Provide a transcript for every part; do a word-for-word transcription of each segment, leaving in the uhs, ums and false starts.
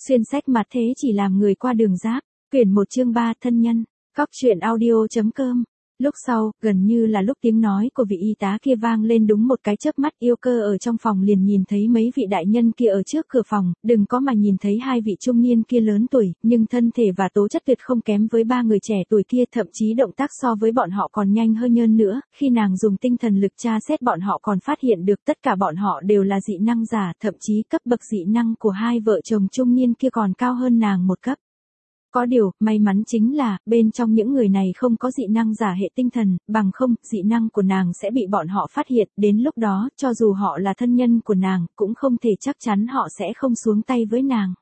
Xuyên sách mặt thế chỉ làm người qua đường giáp. Quyển một chương ba thân nhân. Góc truyện audio.com. Lúc sau, gần như là lúc tiếng nói của vị y tá kia vang lên đúng một cái chớp mắt, Yêu Cơ ở trong phòng liền nhìn thấy mấy vị đại nhân kia ở trước cửa phòng, đừng có mà nhìn thấy hai vị trung niên kia lớn tuổi, nhưng thân thể và tố chất tuyệt không kém với ba người trẻ tuổi kia, thậm chí động tác so với bọn họ còn nhanh hơn nhơn nữa, khi nàng dùng tinh thần lực tra xét bọn họ còn phát hiện được tất cả bọn họ đều là dị năng giả, thậm chí cấp bậc dị năng của hai vợ chồng trung niên kia còn cao hơn nàng một cấp. Có điều, may mắn chính là, bên trong những người này không có dị năng giả hệ tinh thần, bằng không, dị năng của nàng sẽ bị bọn họ phát hiện, đến lúc đó, cho dù họ là thân nhân của nàng, cũng không thể chắc chắn họ sẽ không xuống tay với nàng.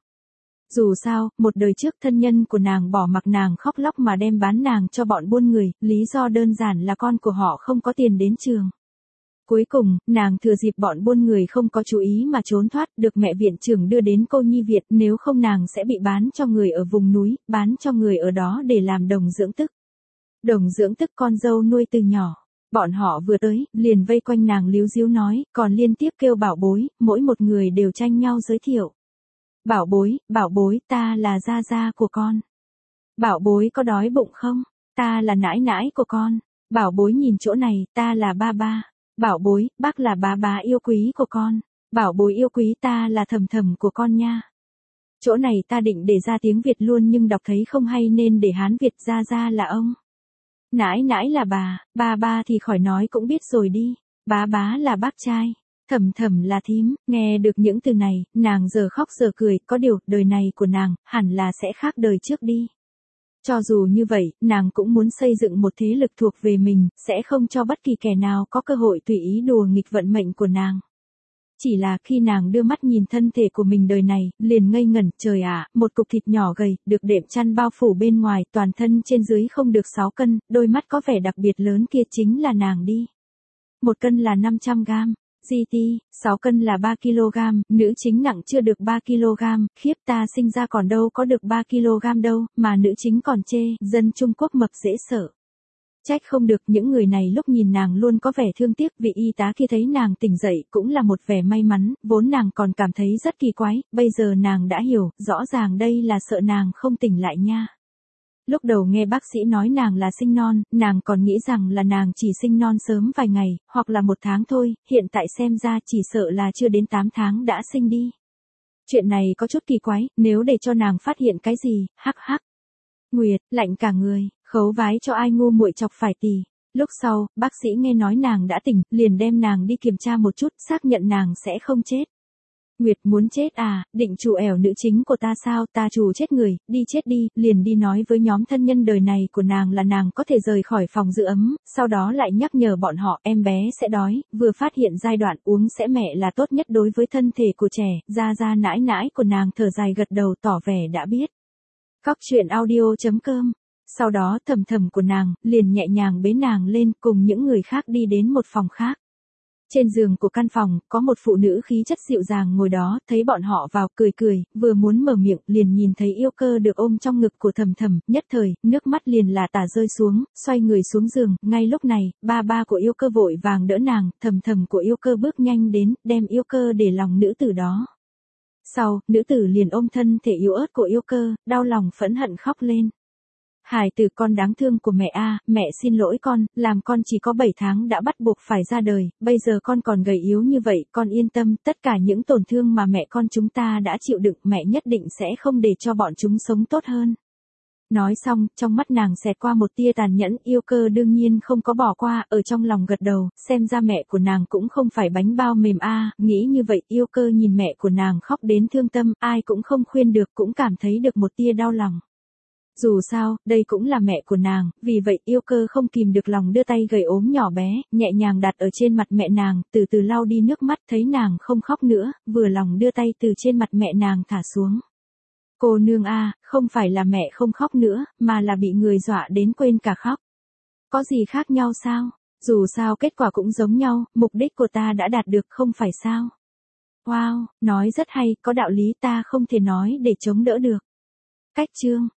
Dù sao, một đời trước thân nhân của nàng bỏ mặc nàng khóc lóc mà đem bán nàng cho bọn buôn người, lý do đơn giản là con của họ không có tiền đến trường. Cuối cùng, nàng thừa dịp bọn buôn người không có chú ý mà trốn thoát, được mẹ viện trưởng đưa đến cô nhi viện, nếu không nàng sẽ bị bán cho người ở vùng núi, bán cho người ở đó để làm đồng dưỡng tức. Đồng dưỡng tức con dâu nuôi từ nhỏ. Bọn họ vừa tới, liền vây quanh nàng líu díu nói, còn liên tiếp kêu bảo bối, mỗi một người đều tranh nhau giới thiệu. Bảo bối, bảo bối, ta là gia gia của con. Bảo bối có đói bụng không? Ta là nãi nãi của con. Bảo bối nhìn chỗ này, ta là ba ba. Bảo bối, bác là bá bá yêu quý của con. Bảo bối yêu quý, ta là thầm thầm của con nha. Chỗ này ta định để ra tiếng Việt luôn nhưng đọc thấy không hay nên để Hán Việt ra ra là ông. Nãi nãi là bà, ba ba thì khỏi nói cũng biết rồi đi. Bá bá là bác trai. Thầm thầm là thím. Nghe được những từ này, nàng giờ khóc giờ cười, có điều, đời này của nàng, hẳn là sẽ khác đời trước đi. Cho dù như vậy, nàng cũng muốn xây dựng một thế lực thuộc về mình, sẽ không cho bất kỳ kẻ nào có cơ hội tùy ý đùa nghịch vận mệnh của nàng. Chỉ là khi nàng đưa mắt nhìn thân thể của mình đời này, liền ngây ngẩn, trời ạ, một cục thịt nhỏ gầy, được đệm chăn bao phủ bên ngoài, toàn thân trên dưới không được sáu cân, đôi mắt có vẻ đặc biệt lớn kia chính là nàng đi. Một cân là năm trăm gam. giê tê, sáu cân là ba ki lô gam, nữ chính nặng chưa được ba ki lô gam, khiếp ta sinh ra còn đâu có được ba ki lô gam đâu, mà nữ chính còn chê, dân Trung Quốc mập dễ sợ. Trách không được những người này lúc nhìn nàng luôn có vẻ thương tiếc, vị y tá kia thấy nàng tỉnh dậy cũng là một vẻ may mắn, vốn nàng còn cảm thấy rất kỳ quái, bây giờ nàng đã hiểu, rõ ràng đây là sợ nàng không tỉnh lại nha. Lúc đầu nghe bác sĩ nói nàng là sinh non, nàng còn nghĩ rằng là nàng chỉ sinh non sớm vài ngày, hoặc là một tháng thôi, hiện tại xem ra chỉ sợ là chưa đến tám tháng đã sinh đi. Chuyện này có chút kỳ quái, nếu để cho nàng phát hiện cái gì, hắc hắc. Nguyệt, lạnh cả người, khấu vái cho ai ngu muội chọc phải tì. Lúc sau, bác sĩ nghe nói nàng đã tỉnh, liền đem nàng đi kiểm tra một chút, xác nhận nàng sẽ không chết. Nguyệt muốn chết à, định trù ẻo nữ chính của ta sao, ta trù chết người, đi chết đi, liền đi nói với nhóm thân nhân đời này của nàng là nàng có thể rời khỏi phòng giữ ấm, sau đó lại nhắc nhở bọn họ em bé sẽ đói, vừa phát hiện giai đoạn uống sữa mẹ là tốt nhất đối với thân thể của trẻ, ra ra nãi nãi của nàng thở dài gật đầu tỏ vẻ đã biết. Góc truyện audio.com. Sau đó thầm thầm của nàng, liền nhẹ nhàng bế nàng lên cùng những người khác đi đến một phòng khác. Trên giường của căn phòng, có một phụ nữ khí chất dịu dàng ngồi đó, thấy bọn họ vào, cười cười, vừa muốn mở miệng, liền nhìn thấy Yêu Cơ được ôm trong ngực của thầm thầm, nhất thời, nước mắt liền là tả rơi xuống, xoay người xuống giường, ngay lúc này, ba ba của Yêu Cơ vội vàng đỡ nàng, thầm thầm của Yêu Cơ bước nhanh đến, đem Yêu Cơ để lòng nữ tử đó. Sau, nữ tử liền ôm thân thể yếu ớt của Yêu Cơ, đau lòng phẫn hận khóc lên. Hài tử con đáng thương của mẹ a, mẹ xin lỗi con, làm con chỉ có bảy tháng đã bắt buộc phải ra đời, bây giờ con còn gầy yếu như vậy, con yên tâm, tất cả những tổn thương mà mẹ con chúng ta đã chịu đựng, mẹ nhất định sẽ không để cho bọn chúng sống tốt hơn. Nói xong, trong mắt nàng xẹt qua một tia tàn nhẫn, Yêu Cơ đương nhiên không có bỏ qua, ở trong lòng gật đầu, xem ra mẹ của nàng cũng không phải bánh bao mềm a, nghĩ như vậy, Yêu Cơ nhìn mẹ của nàng khóc đến thương tâm, ai cũng không khuyên được, cũng cảm thấy được một tia đau lòng. Dù sao, đây cũng là mẹ của nàng, vì vậy Yêu Cơ không kìm được lòng đưa tay gầy ốm nhỏ bé, nhẹ nhàng đặt ở trên mặt mẹ nàng, từ từ lau đi nước mắt, thấy nàng không khóc nữa, vừa lòng đưa tay từ trên mặt mẹ nàng thả xuống. Cô nương a, không phải là mẹ không khóc nữa, mà là bị người dọa đến quên cả khóc. Có gì khác nhau sao? Dù sao kết quả cũng giống nhau, mục đích của ta đã đạt được không phải sao? Wow, nói rất hay, có đạo lý ta không thể nói để chống đỡ được. Cách chương.